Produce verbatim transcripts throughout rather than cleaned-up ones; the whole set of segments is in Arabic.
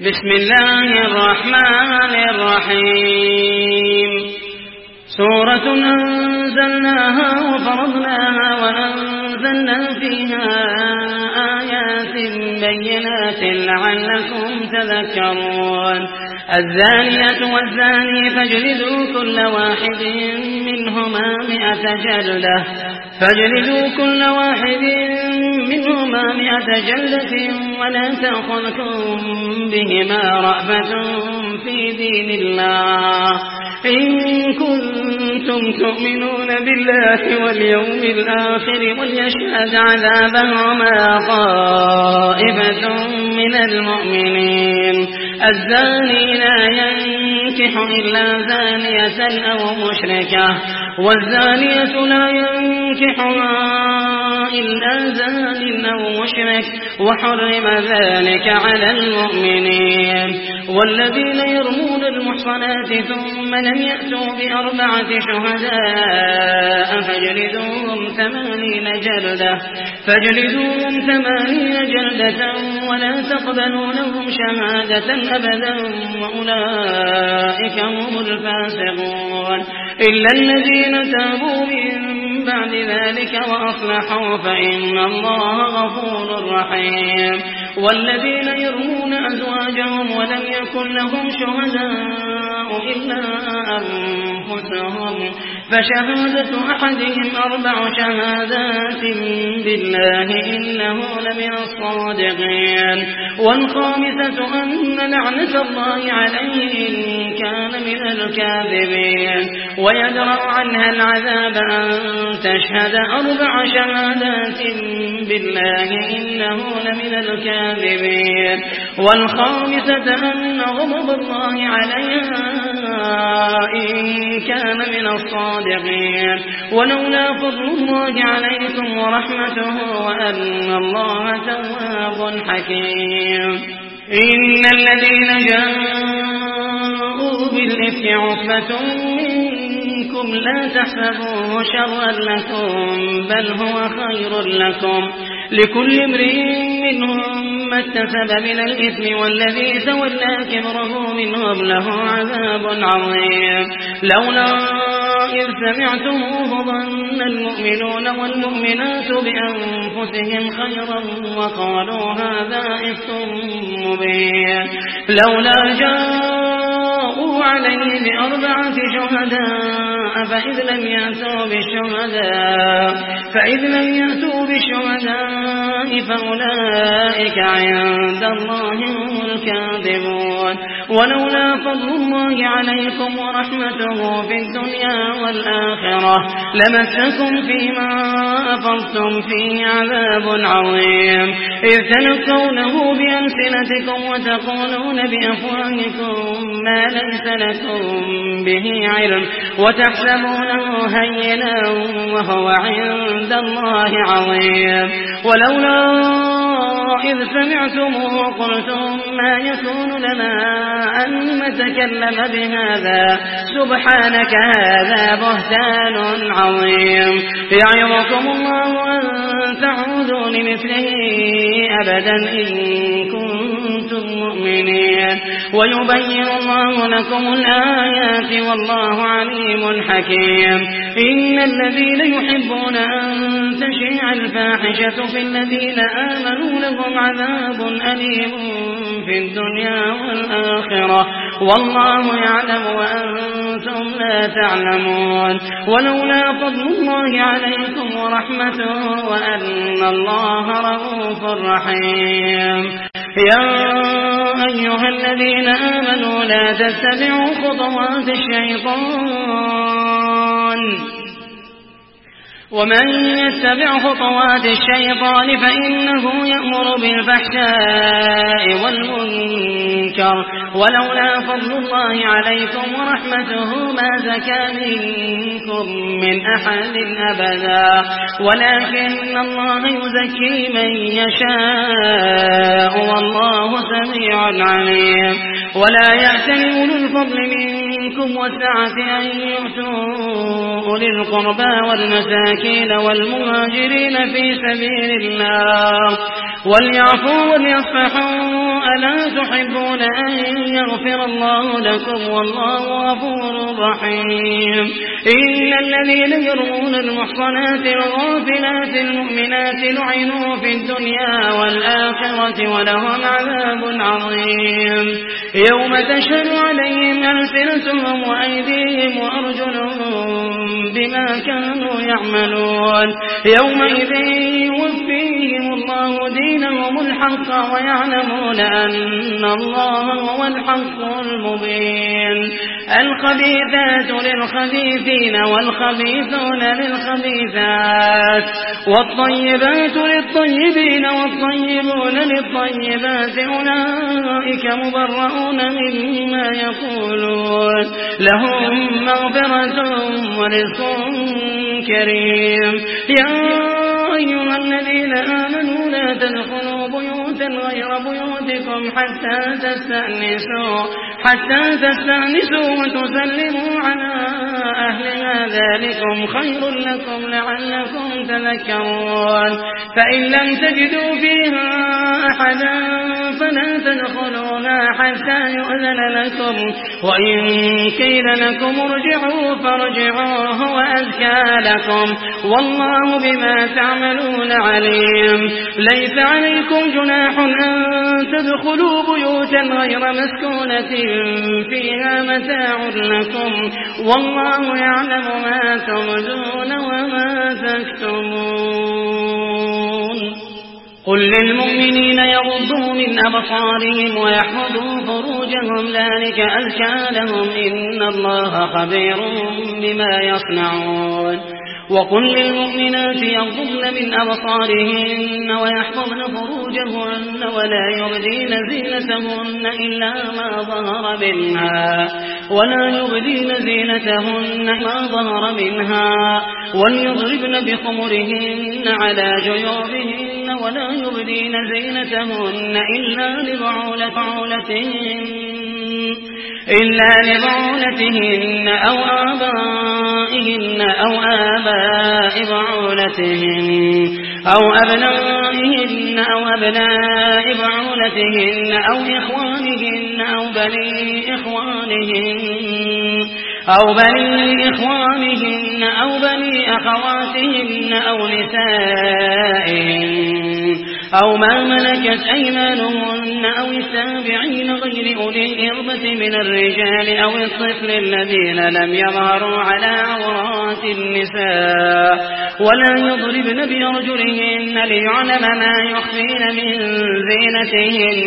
بسم الله الرحمن الرحيم سورة أنزلناها وفرضناها وأنزلنا فيها آيات بينات لعلكم تذكرون الزانية والزاني فاجلدوا كل واحد منهما مئة جلدة فاجلدوا كل واحد منهما مئة جلدة ولا تأخذكم بهما رأفة في دين الله إن كنتم تؤمنون بالله واليوم الآخر وليشهد عذابهما طائفة من المؤمنين الزاني لا ينكح إلا زانية أو مشركة والزانية لا ينكحها إلا زان أو مشرك وحرم ذلك على المؤمنين والذين يرمون المحصنات ثم لم يأتوا بأربعة شهداء فاجلدوهم ثمانين جلدة فاجلدوهم ثمانين جلدة ولا تقبلوا لهم شهادة أبدا وأولئك هم الفاسقون إلا الذين تابوا من بعد ذلك وأصلحوا فإن الله غفور رحيم والذين يرمون أزواجهم ولم يكن لهم شهداء إلا أنفسهم فشهادة أحدهم أربع شهادات بالله إنه لمن الصادقين والخامسة أن لعنة الله عليه إن كان من الكاذبين ويدرأ عنها العذاب أن تشهد أربع شهادات بالله إنه لمن الكاذبين والخامسة أن غضب الله عليها إن كان من الصادقين ولولا فضل الله عليكم ورحمته وأن الله تواب حكيم إن الذين جاءوا بالإفك عصبة منكم لا تحسبوه شرا لكم بل هو خير لكم لكل امرئ منهم ما اكتسب من الإثم والذي تولى كبره منهم له عذاب عظيم لولا إذ سمعتموه ظن المؤمنون والمؤمنات بأنفسهم خيرا وقالوا هذا إفك مبين لولا جاءوا عليه بأربعة شهداء فإذ لم يأتوا بالشهداء فإذ لم يأتوا بالشهداء فأولئك عند الله هم الكاذبون ولولا فضل الله عليكم ورحمته في الدنيا والآخرة لمسكم فيما أفضتم فيه عذاب عظيم إذ تلقونه بألسنتكم وتقولون بأفواهكم ما ليس لكم به علم وتحسبونه هينا وهو عند الله عظيم ولولا إذ سمعتموه قلتم ما يكون لنا أن نتكلم بهذا سبحانك هذا بهتان عظيم يعظكم الله أن تعودوا لمثله أبدا إن كنتم مؤمنين ويبين الله لكم الآيات والله عليم حكيم إن الذين يحبون أن تشيع الفاحشة في الذين آمنوا لهم عذاب أليم في الدنيا والآخرة والله يعلم وأنتم لا تعلمون ولولا فضل الله عليكم ورحمته وأن الله رؤوف رحيم يا أيها الذين آمنوا لا تتبعوا خطوات الشيطان ومن يتبع خطوات الشيطان فإنه يأمر بالفحشاء والمنكر ولولا فضل الله عليكم ورحمته ما زكى منكم من أحد أبدا ولكن الله يزكي من يشاء والله سميع عليم ولا يأتل أولو الفضل منكم والسعة أن يؤتوا أولي القربى والمساكين والمهاجرين في سبيل الله وليعفوا وليصفحوا ألا تحبون أن يغفر الله لكم والله غفور رحيم إن الذين يرمون المحصنات الغافلات المؤمنات لعنوا في الدنيا والآخرة ولهم عذاب عظيم يوم تشهد عليهم ألسنتهم وأيديهم وأرجلهم بما كانوا يعملون يومئذ يوفيهم الله دينهم الحق ويعلمون أن الله هو الحق المبين الخبيثات للخبيثين والخبيثون للخبيثات والطيبات للطيبين والطيبون للطيبات أولئك مبرؤون مما يقولون لهم مغفرة ورزق كريم يا أيها الذين آمنوا لا تدخلوا بيوتا غير بيوتكم حتى تستأنسوا حتى تستأنسوا وتسلموا على أهلها ذلكم خير لكم لعلكم تذكرون فإن لم تجدوا فيها أحدا فلا تدخلوها حتى يؤذن لكم وإن قيل لكم ارجعوا فارجعوا هو أزكى لكم والله بما تعملون عليم ليس عليكم جناح أن تدخلوا بيوتا غير مسكونة فيها متاع لكم والله يعلم ما تبدون وما تكتمون قل للمؤمنين يغضوا من أبصارهم ويحفظوا فروجهم ذلك أزكى لهم إن الله خبير بما يصنعون وقل للمؤمنات يغضن من أبصارهن ويحفظن فروجهن ولا يبدين زينتهن إلا ما ظهر منها ولا يبدين زينتهن ما ظهر منها وليضربن بخمرهن على جيوبهن ولا يبدين زينتهن إلا لبعولتهن إلا لبعولتهن أو آبائهن أو آباء بعولتهن أو أبنائهن أو أبناء بعولتهن أو إخوانهن أو بني إخوانهن أو بني إخوانهن أو بني أخواتهن أو نسائهن أو ما ملكت أيمانهن أو التابعين غير أولي الإربة من الرجال أو الطفل الذين لم يظهروا على عورات النساء ولا يضربن بأرجلهن ليعلم ما يخفين من زينتهن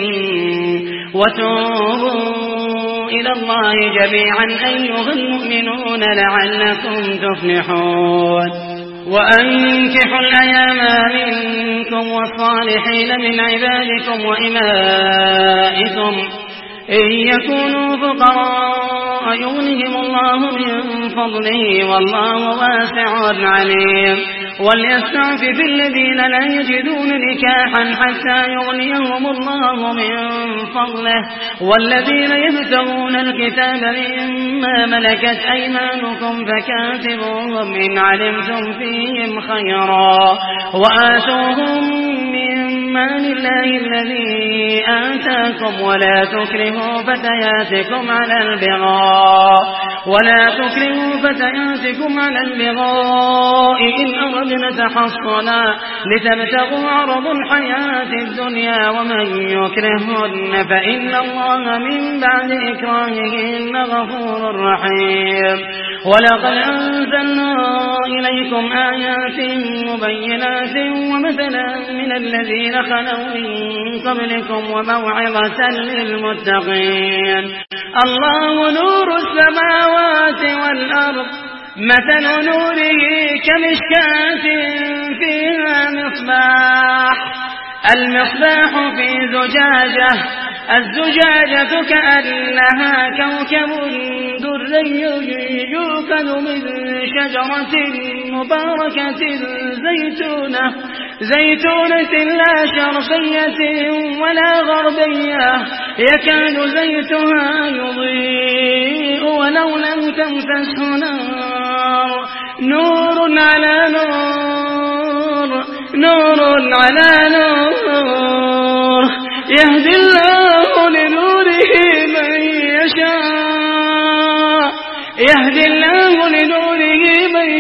وتوبوا إلى الله جميعا أيها المؤمنون لعلكم تفلحون وأنكحوا الأيام منكم والصالحين من عبادكم وإمائكم إن يكونوا فقراء يغنهم الله من فضله والله واسع عليم وليستعفف الذين لا يجدون نكاحا حتى يغنيهم الله من فضله والذين يبتغون الكتاب مما ملكت أيمانكم فكاتبوهم إن علمتم فيهم خيرا وآتوهم من مال الله الذي آتاكم ولا تكرهوا فتياتكم على البغاء ولا تكرهوا فتياتكم على البغاء إن أردنا تحصنا لتبتغوا عرض الحياة الدنيا ومن يكرهن فإن الله من بعد إكراههن غفور رحيم ولقد أنزلنا إليكم آيات مبينات ومثلا من الذين خلوا من قبلكم وموعظة للمتقين الله نور السماوات والأرض مثل نوره كمشكاة فيها مصباح المصباح في زجاجة الزجاجة كأنها كوكب دري يوقد من شجرة مباركة زيتونة زيتونة لا شرقية ولا غربية يكاد زيتها يضيء ولو لم تمسسه نار نور على نور نور على نور يهدي الله لنوره من يشاء يهدي الله لنوره من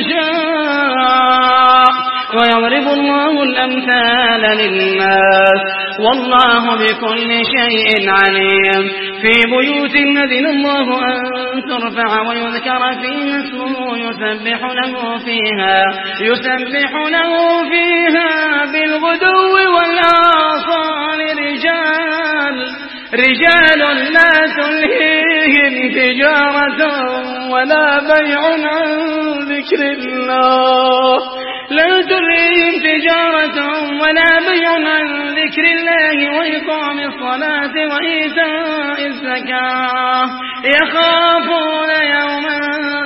يشاء ويضرب الله الأمثال للناس والله بكل شيء عليم في بيوت أذن الله أن ترفع ويذكر فيها اسمه يسبح له فيها يسبح له فيها بالغدو والآصال رجال رجال لا تلهيهم تجارة ولا بيع عن ذكر الله لا تلهيهم تجارة ولا بيع عن ذكر الله وإقام الصلاة وإيتاء الزكاة يخافون يوما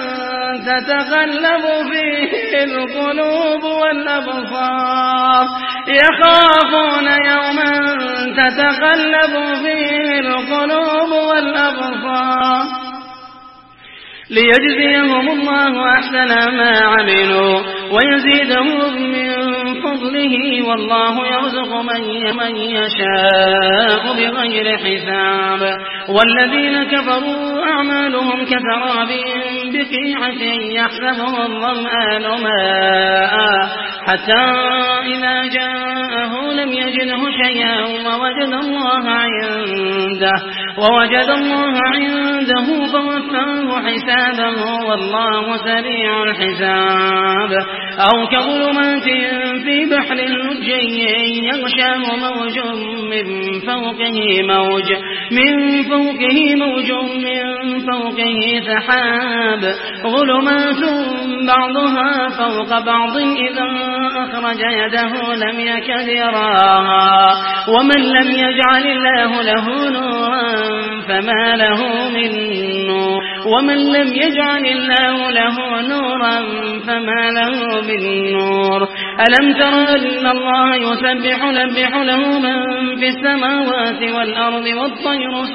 تتقلب فيه القلوب والأبصار يخافون يوما تتقلب فيه القلوب والأبصار ليجزيهم الله أحسن ما عملوا ويزيدهم من فضله والله يرزق من يشاء بغير حساب والذين كفروا أعمالهم كسراب بقيعة يحسبه الظمآن ماء حتى إذا جاءه لم يجده شيئا ووجد الله عنده ووجد الله عنده فوفاه حسابه والله سريع الحساب أو كظلمات في بحر لجي يغشاه موج من فوقه موج من فوقه موج من فوقه سحاب ظلمات بعضها فوق بعض إذا أخرج يده لم يكد يراها ومن لم يجعل الله له نورا فما له من نور ومن لم يجعل الله له نورا فما له من نور ألم تر أن الله يسبح لبح له من في السماوات والأرض والطير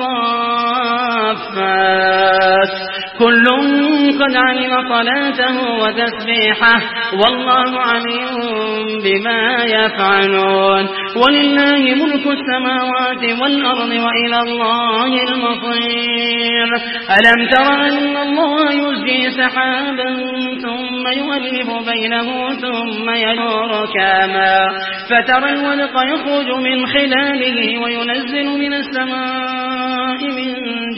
صافات كل قد علم صلاته وتسبيحه والله عليم بما يفعلون ولله ملك السماوات والأرض وإلى الله المصير ألم تر أن الله يزجي سحابا ثم يؤلف بينه ثم يجور كاما فترى الودق يخرج من خلاله وينزل من السماء من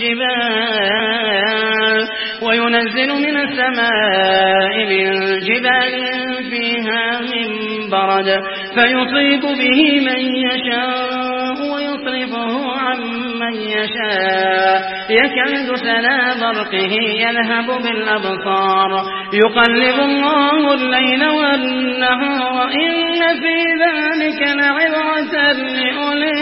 جبال وينزل من السماء من جبال فيها من برد فيصيب به من يشاء ويصرفه عن من يشاء يكاد سنا برقه يذهب بالأبصار يقلب الله الليل والنهار إن في ذلك لعبرة لأولي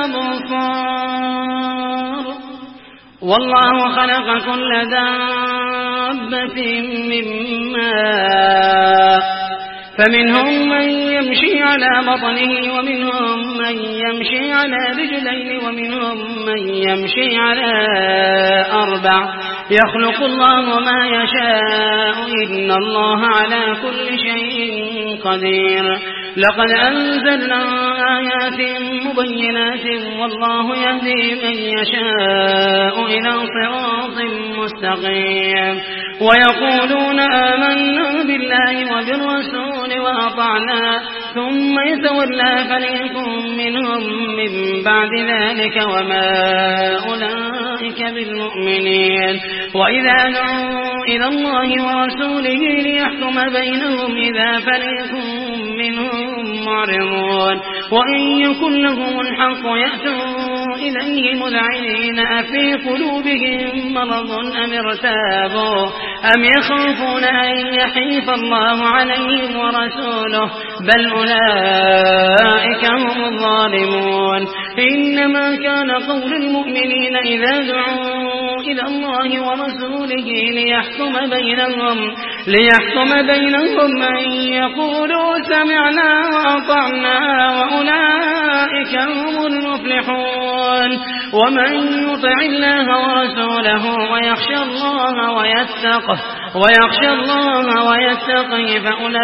الأبصار والله خلق كل دابة من ماء فمنهم من يمشي على بطنه ومنهم من يمشي على رجلين ومنهم من يمشي على أربع يخلق الله ما يشاء إن الله على كل شيء قدير لقد أنزلنا آيات مبينات والله يهدي من يشاء إلى صراط مستقيم ويقولون آمنا بالله وبالرسول وأطعنا ثم يتولى فريق منهم من بعد ذلك وما أولئك بالمؤمنين وإذا دعوا إلى الله ورسوله ليحكم بينهم إذا فريق منهم معرضون وإن يكن لهم الحق يأتوا إليه مذعنين أفي قلوبهم مرض أم ارتابوا أم يخافون أن يحيف الله عليهم ورسوله بل أولئك هم الظالمون إنما كان قول المؤمنين إذا دعوا إلى الله ورسوله ليحكم بينهم ليحكم بينهم أن يقولوا سمعنا وأطعنا وأولئك هم المفلحون. ومن يطع الله ورسوله ويخشى الله ويتقه ويخشى الله ويتقي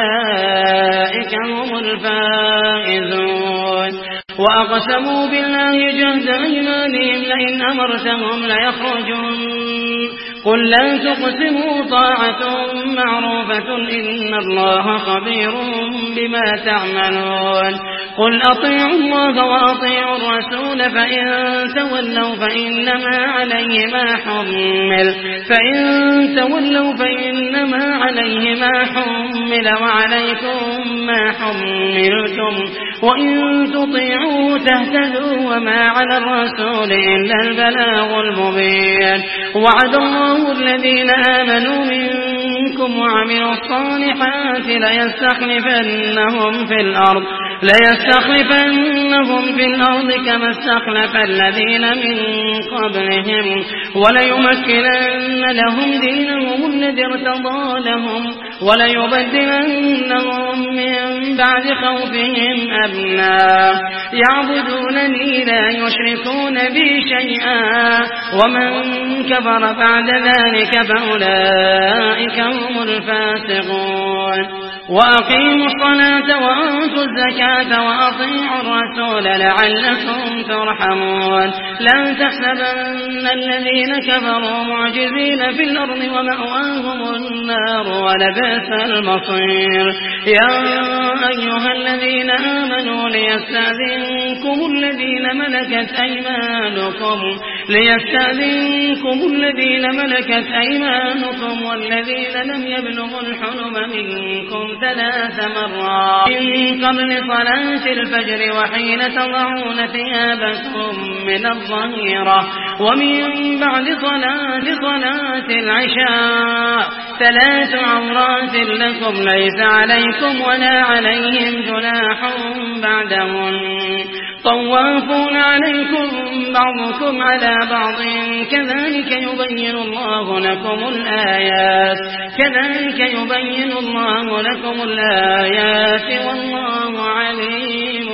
فأولئك هم الفائزون. وأقسموا بالله جهد أيمانهم لئن أمرتهم ليخرجون قل لا تقسموا طاعة معروفة إن الله خبير بما تعملون. قل أطيعوا الله وأطيعوا الرسول فإن تولوا فإنما عليه ما حمل فإن تولوا فإنما عليه ما حمل وعليكم ما حملتم وإن تطيعوا تهتدوا وما على الرسول إلا البلاغ المبين. وعد الله الذين آمنوا منكم وعملوا الصالحات ليستخلفنهم في الأرض ليستخلفنهم في الأرض كما استخلف الذين من قبلهم وليمكنن لهم دينهم الذي ارتضى لهم وليبدلنهم من بعد خوفهم أمنا يعبدونني لا يشركون بي شيئا ومن كفر بعد ذلك فأولئك هم الفاسقون. وأقيموا الصلاة وآتوا الزكاة وأطيعوا الرسول لعلكم ترحمون. لا تحسبن الذين كفروا معجزين في الأرض ومأواهم النار ولبئس المصير. يا أيها الذين آمنوا ليستأذنكم الذين ملكت أيمانكم ليستأذنكم الذين ملكت أيمانكم والذين لم يبلغوا الحلم منكم ثلاث مرات من قبل صلاة الفجر وحين تضعون ثيابكم من الظهيرة ومن بعد صلاة صلاة العشاء ثلاث عورات لكم ليس عليكم ولا عليهم جناح بعدهن طوافون عليكم بعضكم على بعض كذلك يبين الله لكم الآيات كذلك يبين الله لكم الآيات والله عليم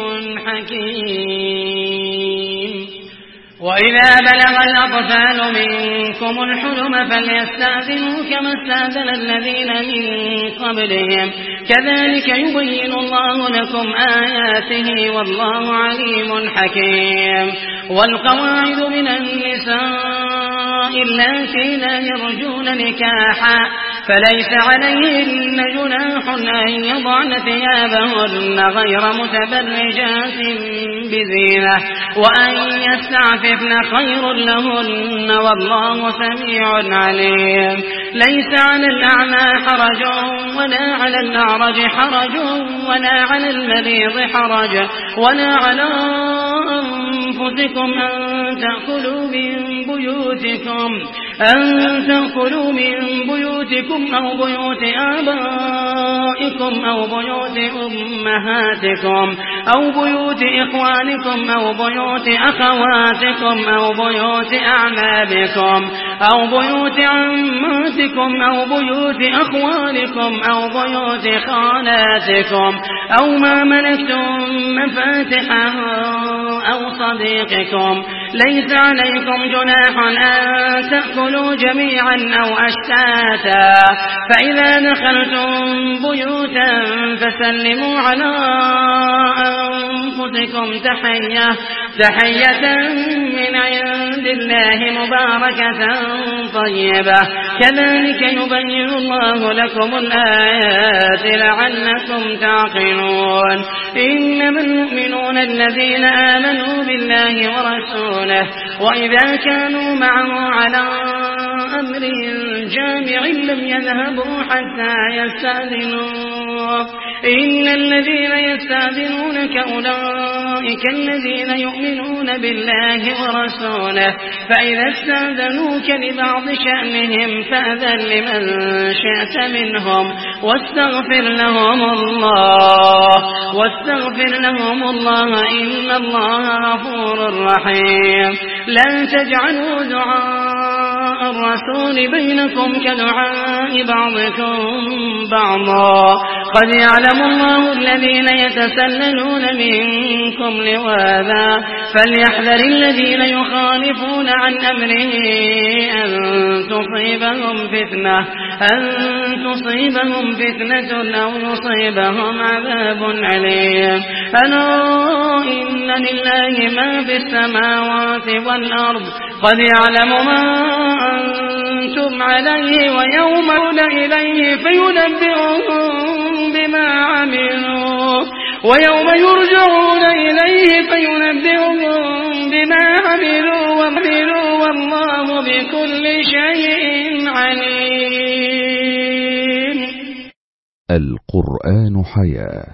حكيم. وإذا بلغ الأطفال منكم الحلم فليستأذنوا كما استأذن الذين من قبلهم كذلك يبين الله لكم آياته والله عليم حكيم. والقواعد من النساء اللاتي لا يرجون نكاحا فليس عليهن جناح أن يضعن ثيابهن غير متبرجات بزينة وأن يستعففن خير لهن والله سميع عليم. ليس على الأعمى حرج ولا على الأعرج حرج ولا على المريض حرج ولا على أنفسكم أن تأكلوا من بيوتكم أن تأكلوا من بيوتكم أو بيوت آبائكم أو بيوت أمهاتكم أو بيوت إخوانكم أو بيوت أخواتكم أو بيوت أعمامكم أو بيوت عماتكم أو بيوت أخوالكم أو بيوت خالاتكم أو ما ملكتم مفاتحه أو صديقكم. ليس عليكم جناح أن تأكلوا جميعا أو أشتاتا فإذا دخلتم بيوتا فسلموا على أنفسكم تحية تحية من عند الله مباركة طيبة كذلك يبين الله لكم الآيات لعلكم تعقلون. إنما المؤمنون الذين آمنوا بالله ورسوله وإذا كانوا معه على أمر جامع لم يذهبوا حتى يستأذنوه. إن الذين يستأذنونك أولئك الذين يؤمنون بالله ورسوله فإذا استأذنوك لبعض شأنهم فأذن لمن شئت منهم واستغفر لهم الله واستغفر لهم الله إن الله غفور رحيم. لا تجعلوا دعاء الرسول بينكم كدعاء بعضكم بعضا قد يعلم الله الذين يتسللون منكم لواذا فليحذر الذين يخالفون عن أمره أن تصيبهم فتنة أن تصيبهم فتنة أو يصيبهم عذاب عليم. ألا إن لله ما في السماوات والأرض قد يعلم ما أنتم عليه ويوم إليه فينبئهم بما عملوا ويوم يرجعون إليه فينبئهم بما عملوا وعملوا والله بكل شيء عليم. القرآن حياة.